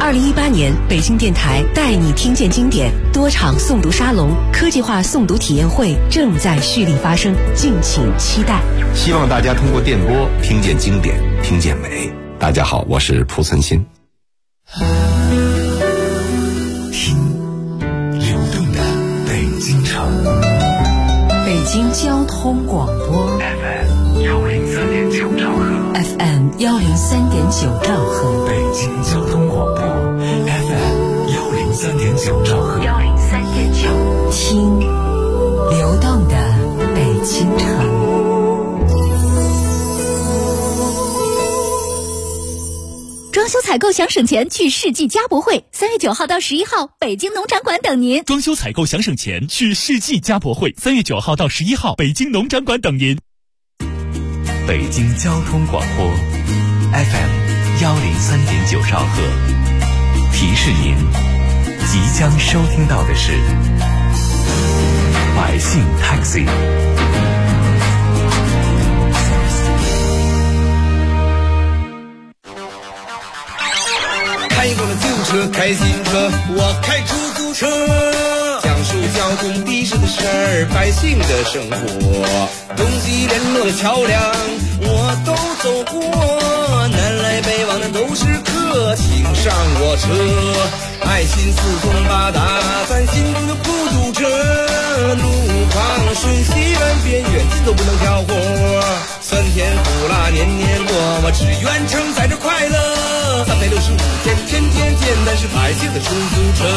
2018年，北京电台带你听见经典多场诵读沙龙、科技化诵读体验会正在蓄力发生，敬请期待。 希望大家通过电波听见经典，听见美。大家好，我是蒲存昕。 听流动的北京城， 北京交通广播 FM103.9兆赫 ，FM103.9兆赫， 北京交通广播 FM103.9兆赫 ，103.9，听流动的北京城。 装修采购想省钱，去世纪家博会，3月9号到11号，北京农展馆等您。 装修采购想省钱，去世纪家博会，3月9号到11号，北京农展馆等您。 北京交通广播 FM103.9兆赫，提示您即将收听到的是百姓 Taxi。 开过了旧车，开新车，我开出租车，讲述交通的士的事儿，百姓的生活，东西联络的桥梁我都走过，南来北往的都是客，请上我车，爱心四通八达，咱心中的孤独者，路旁顺西南边远近都不能挑活，酸甜苦辣年年过，我只愿承载着快乐，365天天天见，但是百姓的出租车。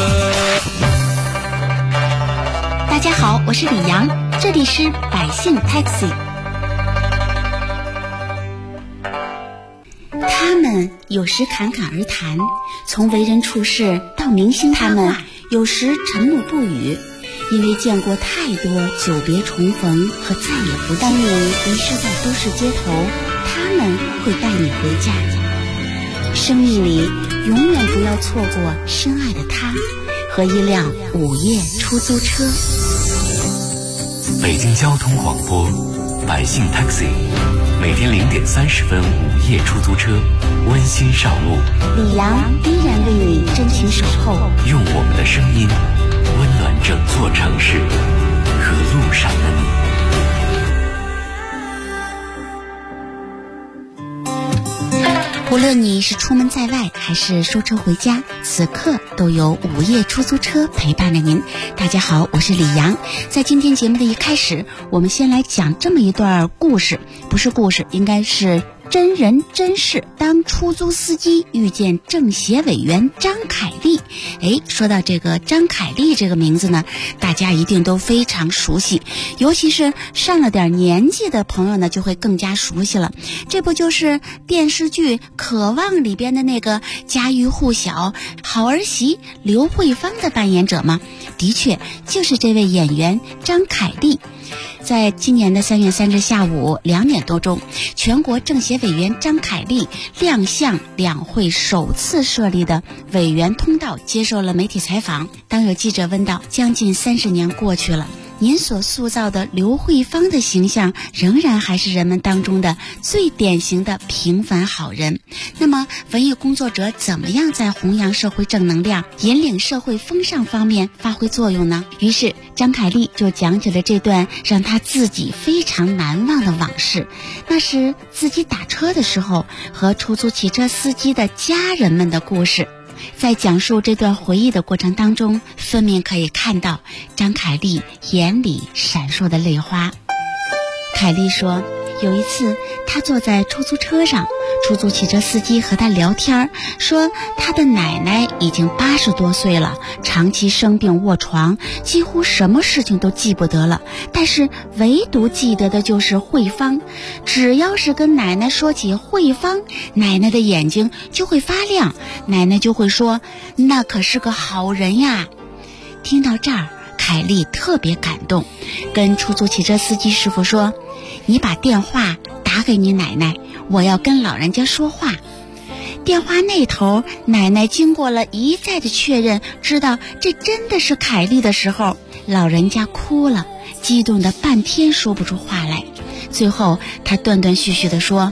大家好，我是李阳，这里是百姓 Taxi。 他们有时侃侃而谈，从为人处事到明星他们有时沉默不语，因为见过太多久别重逢和再也不见。当你迷失在都市街头，他们会带你回家。生命里永远不要错过深爱的他和一辆午夜出租车。 北京交通广播百姓 Taxi， 每天0点30分午夜出租车温馨上路， 李阳依然为你真情守候， 用我们的声音温暖整座城市和路上的你。 无论你是出门在外还是收车回家，此刻都有午夜出租车陪伴着您。大家好，我是李阳。在今天节目的一开始，我们先来讲这么一段故事，不是故事，应该是真人真事。当出租司机遇见政协委员张凯丽，说到这个张凯丽这个名字呢，大家一定都非常熟悉，尤其是上了点年纪的朋友呢，就会更加熟悉了。这不就是电视剧《渴望》里边的那个家喻户晓好儿媳刘慧芳的扮演者吗？的确，就是这位演员张凯丽。在今年的3月3日下午2点多钟，全国政协委员张凯丽亮相两会首次设立的委员通道，接受了媒体采访。当有记者问到，将近30年过去了，您所塑造的刘慧芳的形象仍然还是人们当中的最典型的平凡好人，那么文艺工作者怎么样在弘扬社会正能量、引领社会风尚方面发挥作用呢？于是张凯丽就讲起了这段让她自己非常难忘的往事，那是自己打车的时候和出租汽车司机的家人们的故事。在讲述这段回忆的过程当中，分明可以看到张凯丽眼里闪烁的泪花。凯丽说，有一次她坐在出租车上，出租汽车司机和她聊天，说她的奶奶已经80多岁了，长期生病卧床，几乎什么事情都记不得了，但是唯独记得的就是慧芳。只要是跟奶奶说起慧芳，奶奶的眼睛就会发亮，奶奶就会说，那可是个好人呀。听到这儿，凯丽特别感动，跟出租汽车司机师傅说，你把电话打给你奶奶，我要跟老人家说话。电话那头，奶奶经过了一再的确认，知道这真的是凯丽的时候，老人家哭了，激动的半天说不出话来。最后她断断续续地说，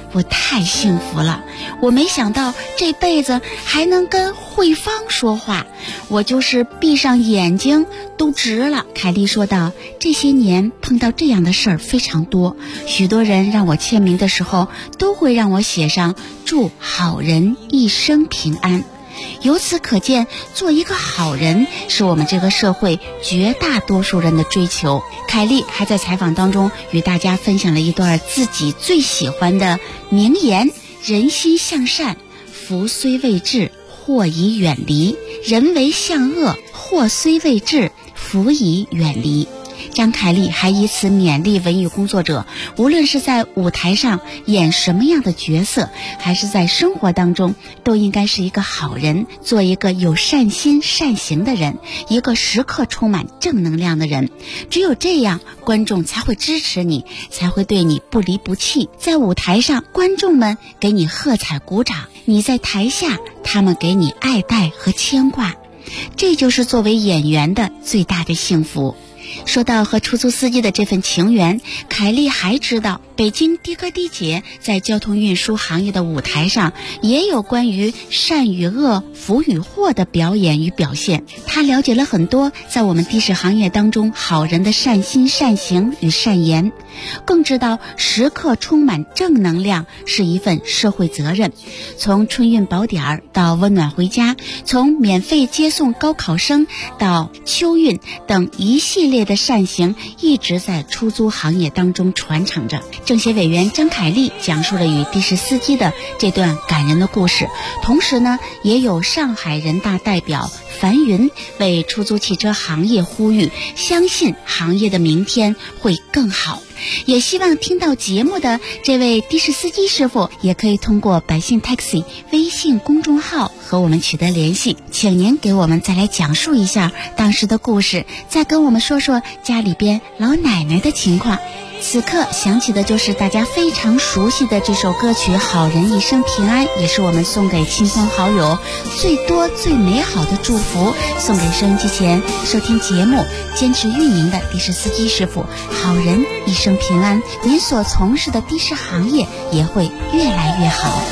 我太幸福了，我没想到这辈子还能跟慧芳说话，我就是闭上眼睛都直了。凯丽说道，这些年碰到这样的事儿非常多，许多人让我签名的时候都会让我写上祝好人一生平安。由此可见，做一个好人是我们这个社会绝大多数人的追求。凯丽还在采访当中与大家分享了一段自己最喜欢的名言：人心向善，福虽未至，祸已远离；人为向恶，祸虽未至，福已远离。张凯丽还以此勉励文艺工作者，无论是在舞台上演什么样的角色，还是在生活当中，都应该是一个好人，做一个有善心善行的人，一个时刻充满正能量的人。只有这样，观众才会支持你，才会对你不离不弃。在舞台上，观众们给你喝彩鼓掌，你在台下，他们给你爱戴和牵挂。这就是作为演员的最大的幸福。说到和出租司机的这份情缘，凯丽还知道北京的哥的姐在交通运输行业的舞台上也有关于善与恶、福与祸的表演与表现。她了解了很多在我们的士行业当中好人的善心善行与善言，更知道时刻充满正能量是一份社会责任。从春运宝点到温暖回家，从免费接送高考生到秋运等一系列的善行一直在出租行业当中传承着。政协委员张凯丽讲述了与的士司机的这段感人的故事，同时呢，也有上海人大代表樊云为出租汽车行业呼吁，相信行业的明天会更好。也希望听到节目的这位的士司机师傅也可以通过百姓 Taxi 微信公众号和我们取得联系，请您给我们再来讲述一下当时的故事，再跟我们说说家里边老奶奶的情况。此刻响起的就是大家非常熟悉的这首歌曲《好人一生平安》，也是我们送给亲朋好友最多最美好的祝福，送给收音机前收听节目坚持运营的的士司机师傅。好人一生平安，您所从事的的士行业也会越来越好。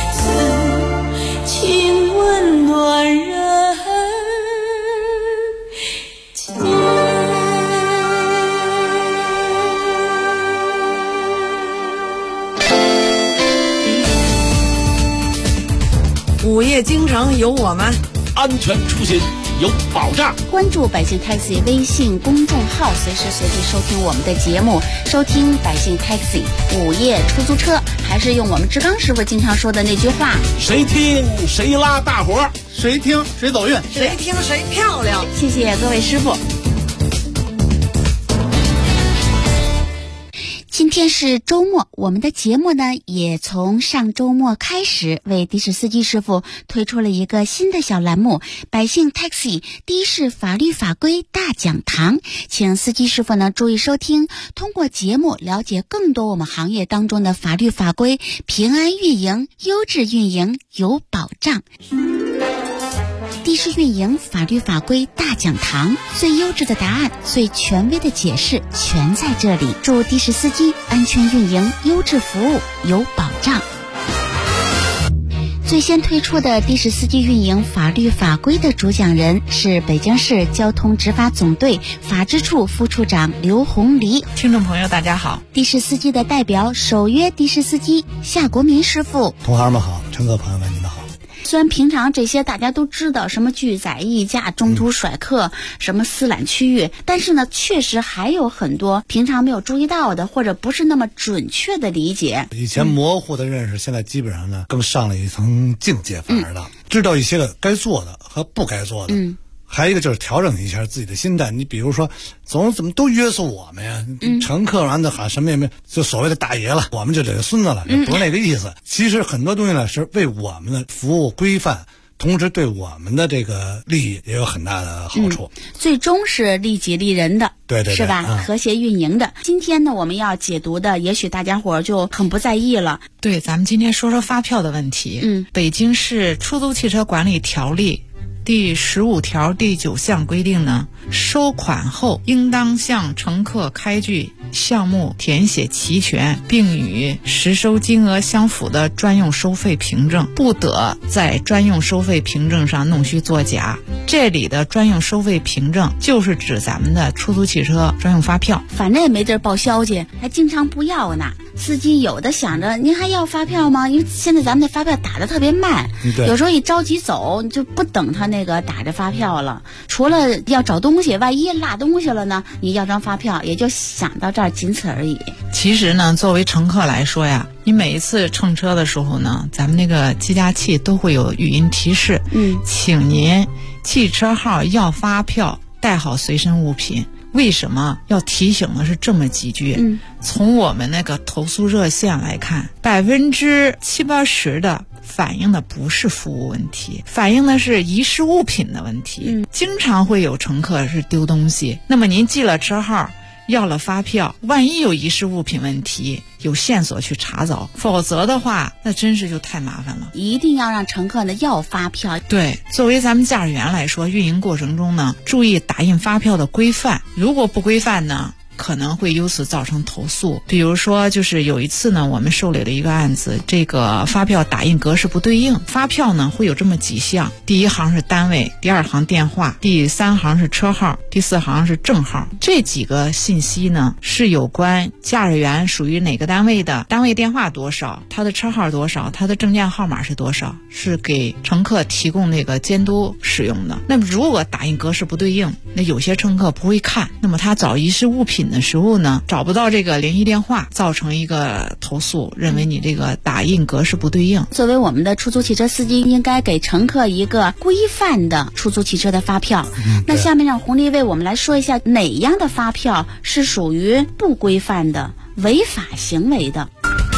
此情温暖人间。 午夜京城有我们， 安全出行有保障。 关注百姓 Taxi 微信公众号，随时随地收听我们的节目，收听百姓 Taxi 午夜出租车。还是用我们志刚师傅经常说的那句话： 谁听谁拉大伙， 谁听谁走运， 谁听谁漂亮。 谢谢各位师傅。今天是周末，我们的节目呢也从上周末开始为的士司机师傅推出了一个新的小栏目——百姓 Taxi 的士法律法规大讲堂，请司机师傅呢注意收听，通过节目了解更多我们行业当中的法律法规，平安运营，优质运营有保障。的士运营法律法规大讲堂，最优质的答案，最权威的解释，全在这里。祝的士司机安全运营，优质服务有保障。最先推出的的士司机运营法律法规的主讲人是北京市交通执法总队法制处副处长刘红黎。 听众朋友大家好， 的士司机的代表首约的士司机夏国民师傅。 同行们好，乘客朋友们你们好。 虽然平常这些大家都知道，什么拒载议价、中途甩客、什么私揽区域，但是呢，确实还有很多平常没有注意到的，或者不是那么准确的理解。 以前模糊的认识，现在基本上呢更上了一层境界，反而了，知道一些个该做的和不该做的。还有一个就是调整一下自己的心态。你比如说，怎么都约束我们呀？乘客完的喊什么也没，就所谓的大爷了，我们就这个孙子了，不是那个意思。其实很多东西呢是为我们的服务规范，同时对我们的这个利益也有很大的好处。 最终是利己利人的， 对， 是吧？和谐运营的。今天呢，我们要解读的，也许大家伙就很不在意了。 对，咱们今天说说发票的问题。北京市出租汽车管理条例第15条第9项规定呢，收款后应当向乘客开具项目填写齐全，并与实收金额相符的专用收费凭证，不得在专用收费凭证上弄虚作假。这里的专用收费凭证就是指咱们的出租汽车专用发票。 反正也没地儿报销去，还经常不要呢。司机有的想着您还要发票吗？因为现在咱们的发票打得特别慢，有时候一着急走就不等他那个打着发票了。除了要找东西，万一落东西了呢，你要张发票，也就想到这儿，仅此而已。 其实呢，作为乘客来说呀，你每一次乘车的时候呢，咱们那个计价器都会有语音提示，请您汽车号要发票，带好随身物品。为什么要提醒的是这么几句？从我们那个投诉热线来看，70%-80%的反映的不是服务问题，反映的是遗失物品的问题。经常会有乘客是丢东西，那么您记了车号，要了发票，万一有遗失物品问题，有线索去查找，否则的话那真是就太麻烦了。 一定要让乘客呢要发票。 对，作为咱们驾驶员来说，运营过程中呢，注意打印发票的规范，如果不规范呢，可能会由此造成投诉。比如说就是有一次呢，我们受理了一个案子，这个发票打印格式不对应，发票呢会有这么几项，第一行是单位，第二行电话，第三行是车号，第四行是证号。这几个信息呢是有关驾驶员属于哪个单位的，单位电话多少，他的车号多少，他的证件号码是多少，是给乘客提供那个监督使用的。那么如果打印格式不对应，那有些乘客不会看，那么他找遗失物品的时候呢，找不到这个联系电话，造成一个投诉，认为你这个打印格式不对应。 作为我们的出租汽车司机，应该给乘客一个规范的出租汽车的发票。那下面让红丽为我们来说一下，哪样的发票是属于不规范的、违法行为的。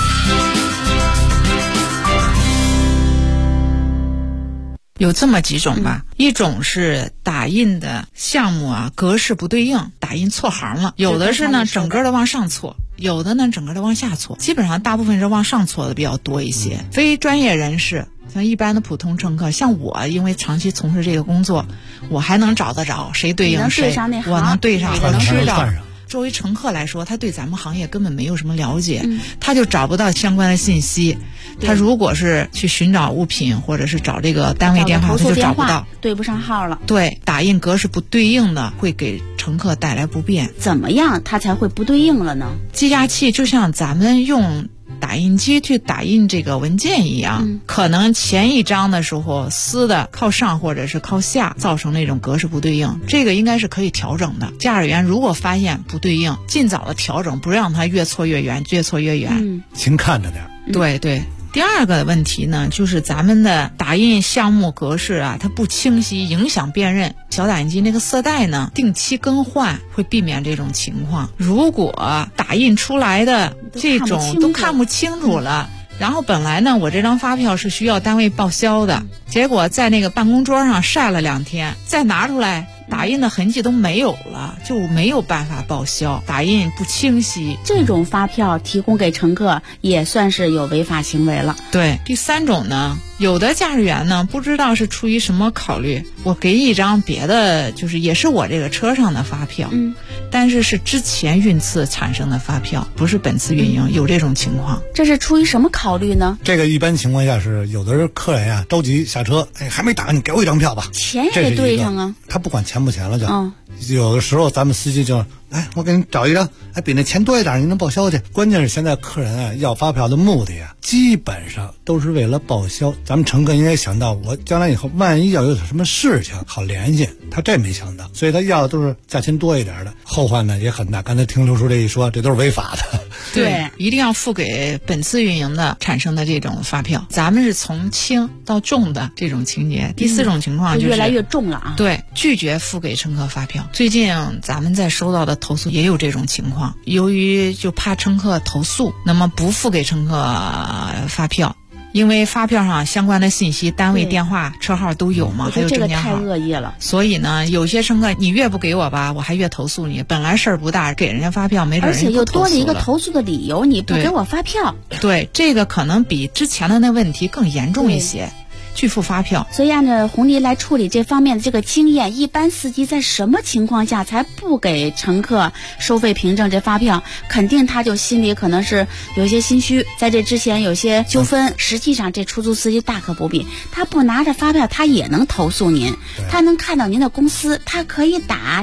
有这么几种吧，一种是打印的项目啊格式不对应，打印错行了，有的是呢整个的往上错，有的呢整个的往下错，基本上大部分是往上错的比较多一些。非专业人士像一般的普通乘客，像我因为长期从事这个工作，我还能找得着谁对应谁，我能对上，我能知道。作为乘客来说，他对咱们行业根本没有什么了解，他就找不到相关的信息。他如果是去寻找物品或者是找这个单位电话，他就找不到， 对不上号了。 对，打印格式不对应的会给乘客带来不便。 怎么样它才会不对应了呢？ 计价器就像咱们用打印机去打印这个文件一样，可能前一张的时候撕的靠上或者是靠下，造成那种格式不对应，这个应该是可以调整的。驾驶员如果发现不对应，尽早的调整，不让它越错越远，越错越远。 勤看着点。 对对。第二个问题呢，就是咱们的打印项目格式啊，它不清晰，影响辨认。小打印机那个色带呢，定期更换，会避免这种情况。如果打印出来的这种都看不清楚了，然后本来呢，我这张发票是需要单位报销的，结果在那个办公桌上晒了2天，再拿出来，打印的痕迹都没有了，就没有办法报销，打印不清晰。 这种发票提供给乘客也算是有违法行为了。 对，第三种呢，有的驾驶员呢不知道是出于什么考虑，我给一张别的，就是也是我这个车上的发票，但是是之前运次产生的发票，不是本次运营，有这种情况。 这是出于什么考虑呢？ 这个一般情况下是有的客人啊着急下车，还没打，你给我一张票吧， 钱也得对上啊。 他不管钱不钱了就，有的时候咱们司机就我给你找一张，比那钱多一点，你能报销去。关键是现在客人啊要发票的目的啊，基本上都是为了报销。咱们乘客应该想到，我将来以后万一要有什么事情好联系，他这没想到，所以他要的都是价钱多一点的，后患呢也很大。刚才听刘叔这一说，这都是违法的。 对，一定要付给本次运营的产生的这种发票。咱们是从轻到重的这种情节。第四种情况就是越来越重了啊。 对，拒绝付给乘客发票。最近咱们在收到的投诉也有这种情况，由于就怕乘客投诉，那么不付给乘客发票。因为发票上相关的信息，单位电话、车号都有嘛，还有证件号。 这个太恶意了。 所以呢，有些乘客你越不给我吧，我还越投诉你。本来事儿不大，给人家发票没准人家不投诉了。而且又多了一个投诉的理由，你不给我发票。 对，这个可能比之前的那问题更严重一些。 拒付发票。 所以按照红黎来处理这方面的这个经验，一般司机在什么情况下才不给乘客收费凭证这发票？肯定他就心里可能是有些心虚，在这之前有些纠纷，实际上这出租司机大可不必，他不拿着发票他也能投诉您，他能看到您的公司，他可以打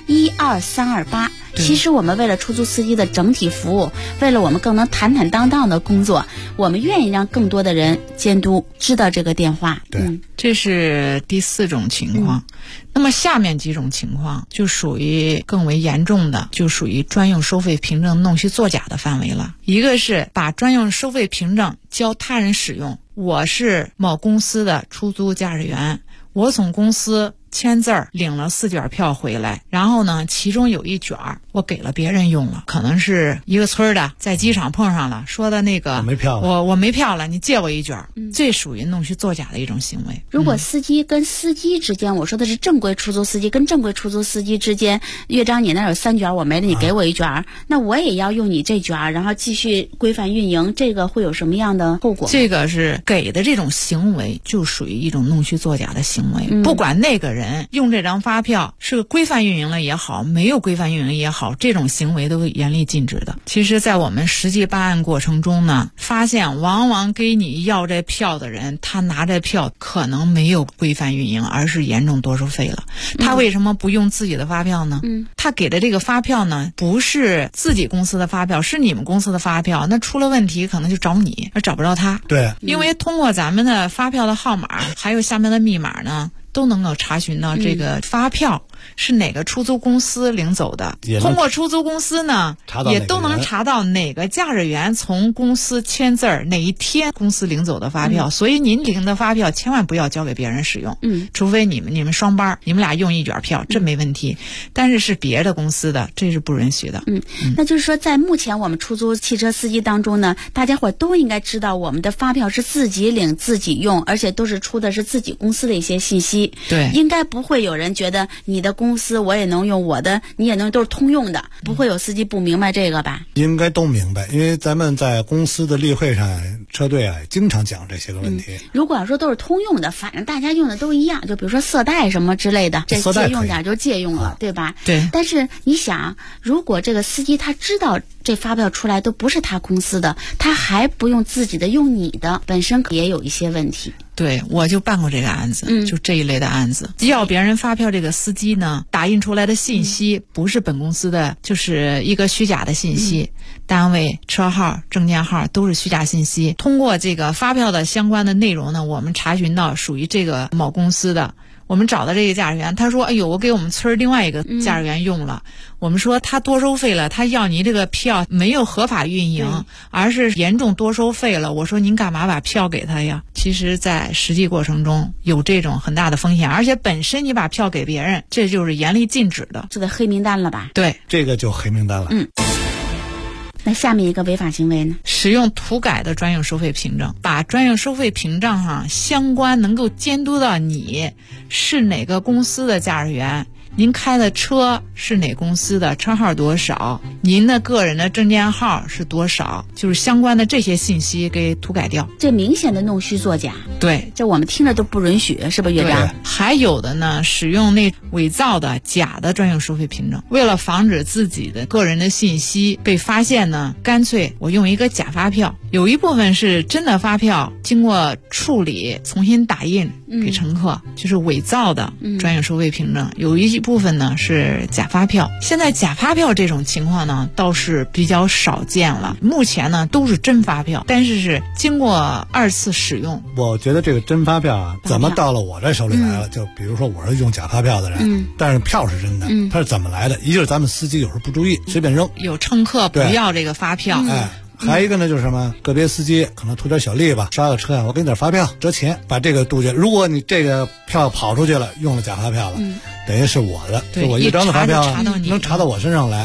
12328。其实我们为了出租司机的整体服务，为了我们更能坦坦荡荡的工作，我们愿意让更多的人监督知道这个电话。 对， 这是第4种情况。那么下面几种情况就属于更为严重的，就属于专用收费凭证弄虚作假的范围了。一个是把专用收费凭证交他人使用，我是某公司的出租驾驶员，我从公司签字儿领了4卷票回来，然后呢，其中有1卷我给了别人用了，可能是一个村的，在机场碰上了，说的那个我没票了，你借我1卷，这属于弄虚作假的一种行为。 如果司机跟司机之间，我说的是正规出租司机跟正规出租司机之间，岳章你那有3卷我没了，你给我1卷，那我也要用你这卷，然后继续规范运营，这个会有什么样的后果？ 这个是给的这种行为就属于一种弄虚作假的行为，不管那个人用这张发票是规范运营了也好，没有规范运营也好，这种行为都严厉禁止的。其实在我们实际办案过程中呢，发现往往给你要这票的人，他拿这票可能没有规范运营，而是严重多收费了。他为什么不用自己的发票呢？他给的这个发票呢，不是自己公司的发票，是你们公司的发票，那出了问题可能就找你，而找不着他。 对， 因为通过咱们的发票的号码还有下面的密码呢，都能够查询到这个发票是哪个出租公司领走的。通过出租公司呢，也都能查到哪个驾驶员从公司签字儿哪一天公司领走的发票。所以您领的发票千万不要交给别人使用，除非你们双班，你们俩用1卷票，这没问题。但是是别的公司的，这是不允许的。 那就是说，在目前我们出租汽车司机当中呢，大家伙都应该知道，我们的发票是自己领自己用，而且都是出的是自己公司的一些信息。 对， 应该不会有人觉得你的公司我也能用，我的你也能，都是通用的，不会有司机不明白这个吧？应该都明白，因为咱们在公司的例会上，车队经常讲这些个问题。如果要说都是通用的，反正大家用的都一样，就比如说色带什么之类的，这借用点就借用了，对吧？对。但是你想，如果这个司机他知道这发票出来都不是他公司的，他还不用自己的，用你的，本身也有一些问题。 对，我就办过这个案子，就这一类的案子。要别人发票这个司机呢，打印出来的信息不是本公司的，就是一个虚假的信息，单位、车号、证件号都是虚假信息。通过这个发票的相关的内容呢，我们查询到属于这个某公司的。我们找到这个驾驶员，他说：“哎呦，我给我们村另外一个驾驶员用了。我们说他多收费了，他要你这个票没有合法运营，而是严重多收费了。我说您干嘛把票给他呀？其实，在实际过程中有这种很大的风险，而且本身你把票给别人，这就是严厉禁止的， 这个黑名单了吧？ 对， 这个就黑名单了。 那下面一个违法行为呢？ 使用涂改的专用收费凭证，把专用收费凭证上相关能够监督到你是哪个公司的驾驶员，您开的车是哪公司的，车号多少，您的个人的证件号是多少，就是相关的这些信息给涂改掉。 这明显的弄虚作假。 对， 这我们听着都不允许，是不是岳章？ 还有的呢，使用那伪造的假的专用收费凭证，为了防止自己的个人的信息被发现呢，干脆我用一个假发票，有一部分是真的发票，经过处理重新打印给乘客，就是伪造的专用收费凭证，有一部分呢是假发票。现在假发票这种情况呢倒是比较少见了，目前呢都是真发票，但是经过2次使用。 我觉得这个真发票怎么到了我这手里来了，就比如说我是用假发票的人，但是票是真的，它是怎么来的？一就是咱们司机有时候不注意，随便扔， 有乘客不要这个发票， 还一个呢，就是什么？个别司机可能图点小利吧，刷个车我给你点发票折钱，把这个杜绝。如果你这个票跑出去了，用了假发票了，等于是我的，就我一张的发票能查到我身上来，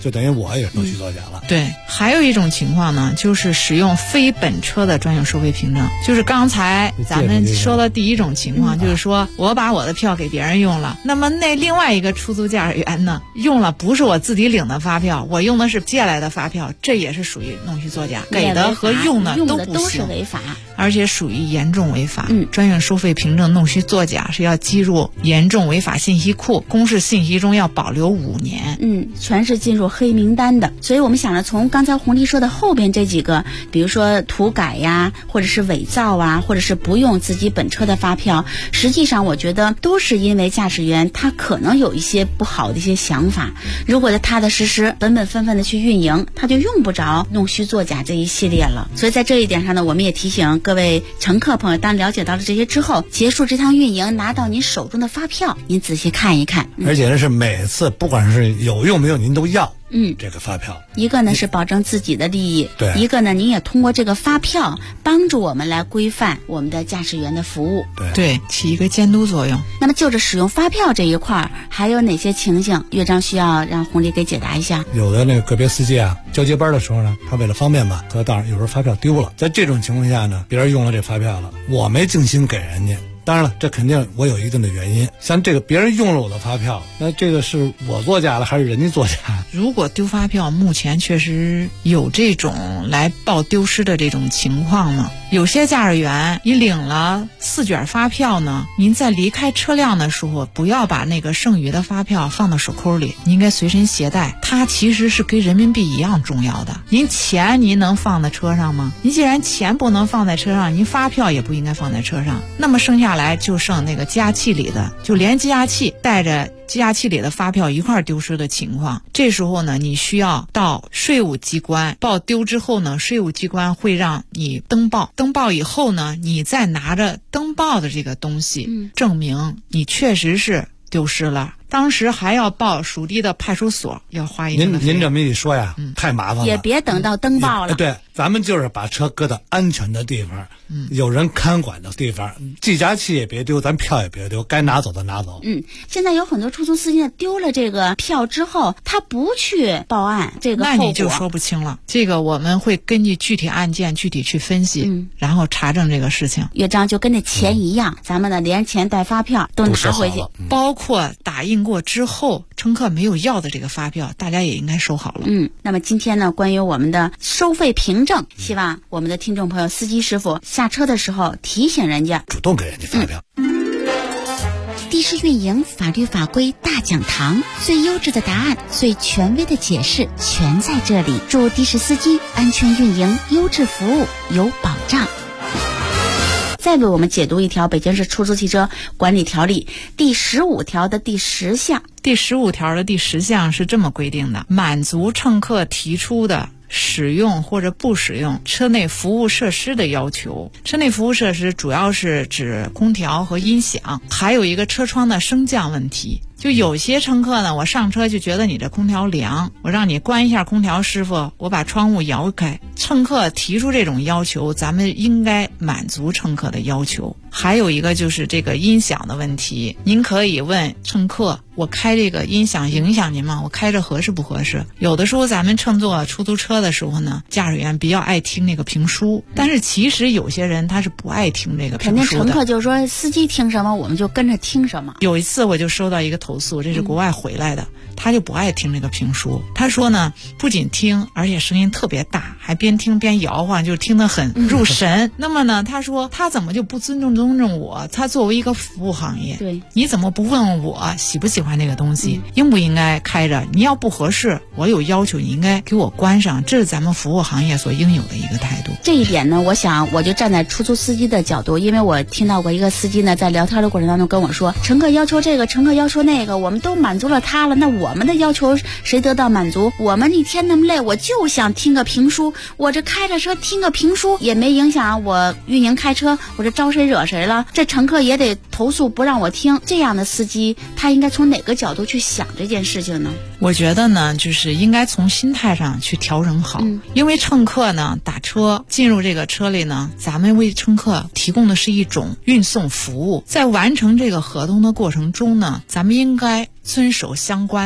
就等于我也是弄虚作假了。 对，还有一种情况呢，就是使用非本车的专用收费凭证，就是刚才咱们说的第一种情况，就是说我把我的票给别人用了，那么那另外一个出租驾驶员呢，用了不是我自己领的发票，我用的是借来的发票，这也是属于弄虚作假，给的和用的都不行， 都是违法， 而且属于严重违法。专用收费凭证弄虚作假是要记入严重违法信息库，公示信息中要保留5年。 全是进入黑名单的。所以我们想着从刚才红丽说的后边这几个，比如说涂改呀，或者是伪造啊，或者是不用自己本车的发票，实际上我觉得都是因为驾驶员他可能有一些不好的一些想法，如果他踏踏实实本本分分的去运营，他就用不着弄虚作假这一系列了。所以在这一点上呢，我们也提醒各位乘客朋友，当了解到了这些之后，结束这趟运营，拿到您手中的发票，您仔细看一看。 而且是每次不管是有用没有，您都要这个发票。 一个呢是保证自己的利益， 对； 一个呢，您也通过这个发票帮助我们来规范我们的驾驶员的服务， 对，起一个监督作用。 那么就着使用发票这一块，还有哪些情形乐章需要让红丽给解答一下？ 有的那个个别司机啊，交接班的时候呢，他为了方便吧，他当然有时候发票丢了，在这种情况下呢，别人用了这发票了，我没尽心给人家。当然了，这肯定我有一定的原因。像这个别人用了我的发票，那这个是我作假了还是人家作假？ 如果丢发票，目前确实有这种来报丢失的这种情况呢。有些驾驶员，你领了4卷发票呢，您在离开车辆的时候，不要把那个剩余的发票放到手扣里，你应该随身携带。它其实是跟人民币一样重要的。您钱您能放在车上吗？您既然钱不能放在车上，您发票也不应该放在车上。那么剩下来就剩那个计价器里的，就连计价器带着计价器里的发票一块丢失的情况，这时候呢，你需要到税务机关报丢之后呢，税务机关会让你登报，登报以后呢，你再拿着登报的这个东西，证明你确实是丢失了。当时还要报属地的派出所，要花一定的费用。 您这么一说呀，太麻烦了。 也别等到登报了。 对，咱们就是把车搁到安全的地方，有人看管的地方，计价器也别丢，咱票也别丢，该拿走的拿走。 现在有很多出租司机呢，丢了这个票之后，他不去报案，这个后果那你就说不清了。这个我们会根据具体案件具体去分析，然后查证这个事情。 乐章就跟那钱一样，咱们呢连钱带发票都拿回去， 包括打印过之后乘客没有要的这个发票，大家也应该收好了。 那么今天呢，关于我们的收费凭证，希望我们的听众朋友司机师傅下车的时候提醒人家， 主动给人家发票。 的士运营法律法规大讲堂，最优质的答案，最权威的解释，全在这里。祝的士司机安全运营，优质服务有保障。再为我们解读一条北京市出租汽车管理条例第15条的第10项。 第15条的第10项是这么规定的：满足乘客提出的使用或者不使用车内服务设施的要求。车内服务设施主要是指空调和音响，还有一个车窗的升降问题。就有些乘客呢，我上车就觉得你这空调凉，我让你关一下空调，师傅，我把窗户摇开。乘客提出这种要求，咱们应该满足乘客的要求。还有一个就是这个音响的问题，您可以问乘客，我开这个音响影响您吗？我开着合适不合适？有的时候咱们乘坐出租车的时候呢，驾驶员比较爱听那个评书，但是其实有些人他是不爱听这个评书的。 肯定乘客就是说司机听什么我们就跟着听什么。 有一次我就收到一个投诉，这是国外回来的，他就不爱听这个评书。他说呢，不仅听，而且声音特别大，还边听边摇晃，就听得很入神。那么呢，他说他怎么就不尊重我？他作为一个服务行业， 对， 你怎么不问问我喜不喜欢这个东西，应不应该开着？你要不合适，我有要求，你应该给我关上。这是咱们服务行业所应有的一个态度。 这一点呢，我想我就站在出租司机的角度，因为我听到过一个司机呢，在聊天的过程当中跟我说，乘客要求这个，乘客要求那个，我们都满足了他了，那我们的要求谁得到满足？我们一天那么累，我就想听个评书，我这开着车听个评书也没影响我运营开车，我这招谁惹谁了？这乘客也得投诉不让我听。这样的司机他应该从哪个角度去想这件事情呢？ 我觉得呢，就是应该从心态上去调整好。因为乘客呢打车进入这个车里呢，咱们为乘客提供的是一种运送服务，在完成这个合同的过程中呢，咱们应该遵守相关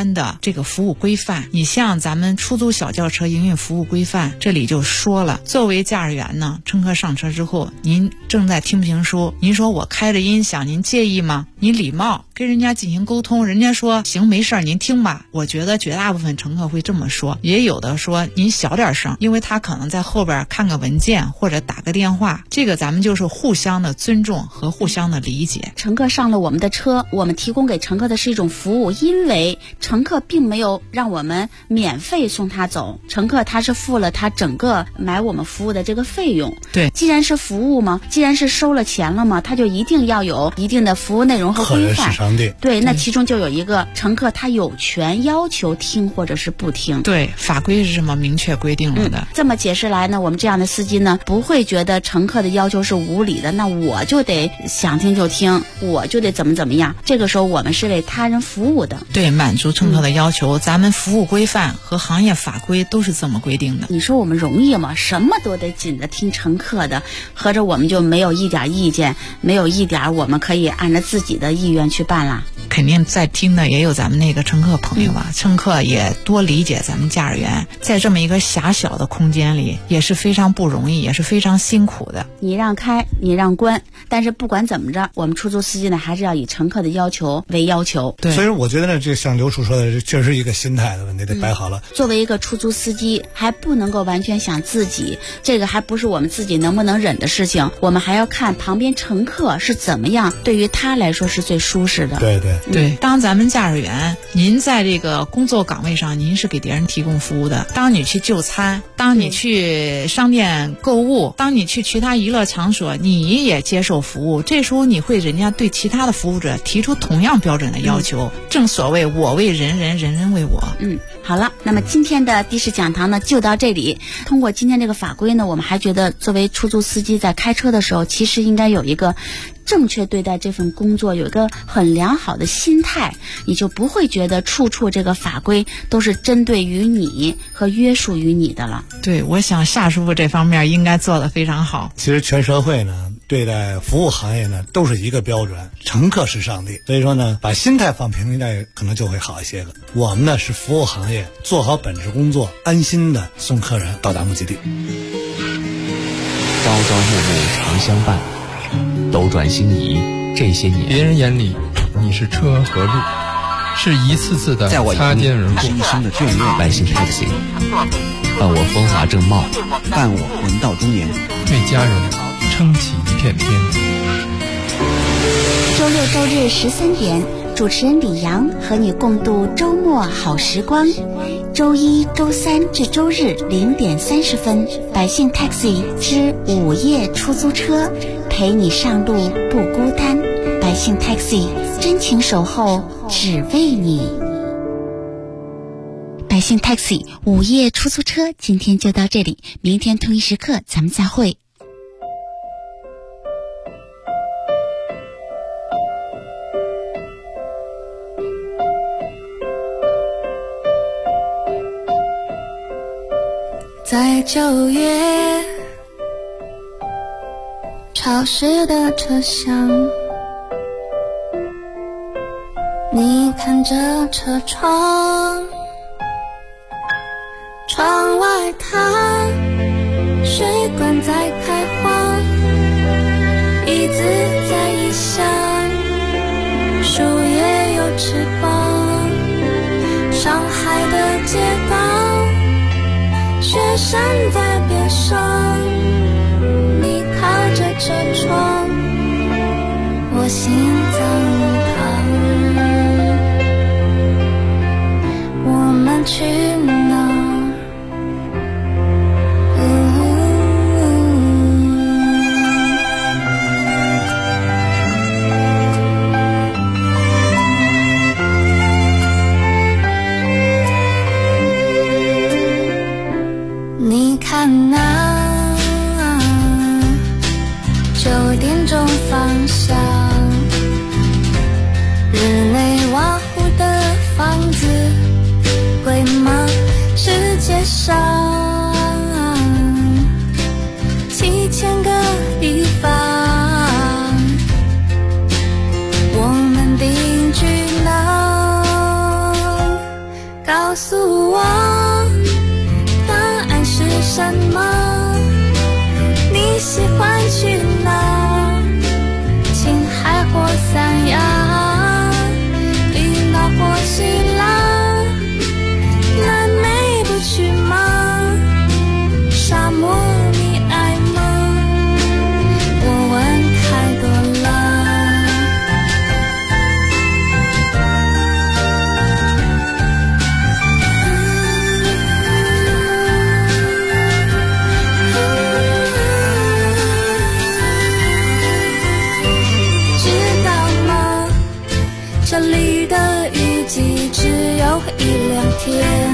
关的这个服务规范。你像咱们出租小轿车营运服务规范，这里就说了，作为驾驶员呢，乘客上车之后，您正在听评书，您说我开着音响，您介意吗？您礼貌跟人家进行沟通，人家说行没事儿，您听吧。我觉得绝大部分乘客会这么说，也有的说您小点声，因为他可能在后边看个文件或者打个电话。这个咱们就是互相的尊重和互相的理解。 乘客上了我们的车，我们提供给乘客的是一种服务，因为乘客并没有让我们免费送他走，乘客他是付了他整个买我们服务的这个费用。 对， 既然是服务嘛，既然是收了钱了嘛，他就一定要有一定的服务内容和规范。对，那其中就有一个乘客他有权要求听或者是不听。 对，法规是这么明确规定了的。 这么解释来呢，我们这样的司机呢，不会觉得乘客的要求是无理的，那我就得想听就听，我就得怎么样。这个时候我们是为他人服务的。 对，满足乘客的要求，咱们服务规范和行业法规都是这么规定的。 你说我们容易吗？什么都得紧着听乘客的，合着我们就没有一点意见，没有一点我们可以按照自己的意愿去办啦？ 肯定在听的也有咱们那个乘客朋友吧，乘客也多理解咱们驾驶员在这么一个狭小的空间里也是非常不容易，也是非常辛苦的。 你让开你让关，但是不管怎么着，我们出租司机呢还是要以乘客的要求为要求。 对， 所以我觉得呢，这像刘处说的，这确实一个心态的问题，得摆好了。 作为一个出租司机，还不能够完全想自己，这个还不是我们自己能不能忍的事情，我们还要看旁边乘客是怎么样，对于他来说是最舒适的。 对，当咱们驾驶员，您在这个工作岗位上，您是给别人提供服务的。当你去就餐，当你去商店购物，当你去其他娱乐场所，你也接受服务。这时候你会人家对其他的服务者提出同样标准的要求。正所谓我为人人，人人为我。 好了，那么今天的的士讲堂呢就到这里。通过今天这个法规呢，我们还觉得作为出租司机在开车的时候，其实应该有一个正确对待这份工作，有一个很良好的心态，你就不会觉得处处这个法规都是针对于你和约束于你的了。 对，我想夏师傅这方面应该做得非常好。 其实全社会呢对待服务行业呢都是一个标准，乘客是上帝，所以说呢把心态放平一点可能就会好一些了。我们呢是服务行业，做好本职工作，安心的送客人到达目的地。 朝朝暮暮常相伴，斗转星移这些年， 别人眼里你是车和路，是一次次的擦肩而过， 是一生的眷恋。 百姓 taxi 伴我风华正茂， 伴我人到中年， 为家人撑起一片天。 周六周日13点，主持人李阳和你共度周末好时光。周一、周三至周日0点30分，百姓 taxi 之午夜出租车，陪你上路不孤单。百姓 taxi 真情守候，只为你。百姓 taxi 午夜出租车今天就到这里，明天同一时刻咱们再会。 在9月潮湿的车厢，你看着车窗，窗外它水管在开花，椅子在异乡，树叶有翅膀，上海的街道，雪山在边上，你靠着车窗，我心脏疼，我们去哪？你看那9点钟方向， 这里的雨季只有1-2天。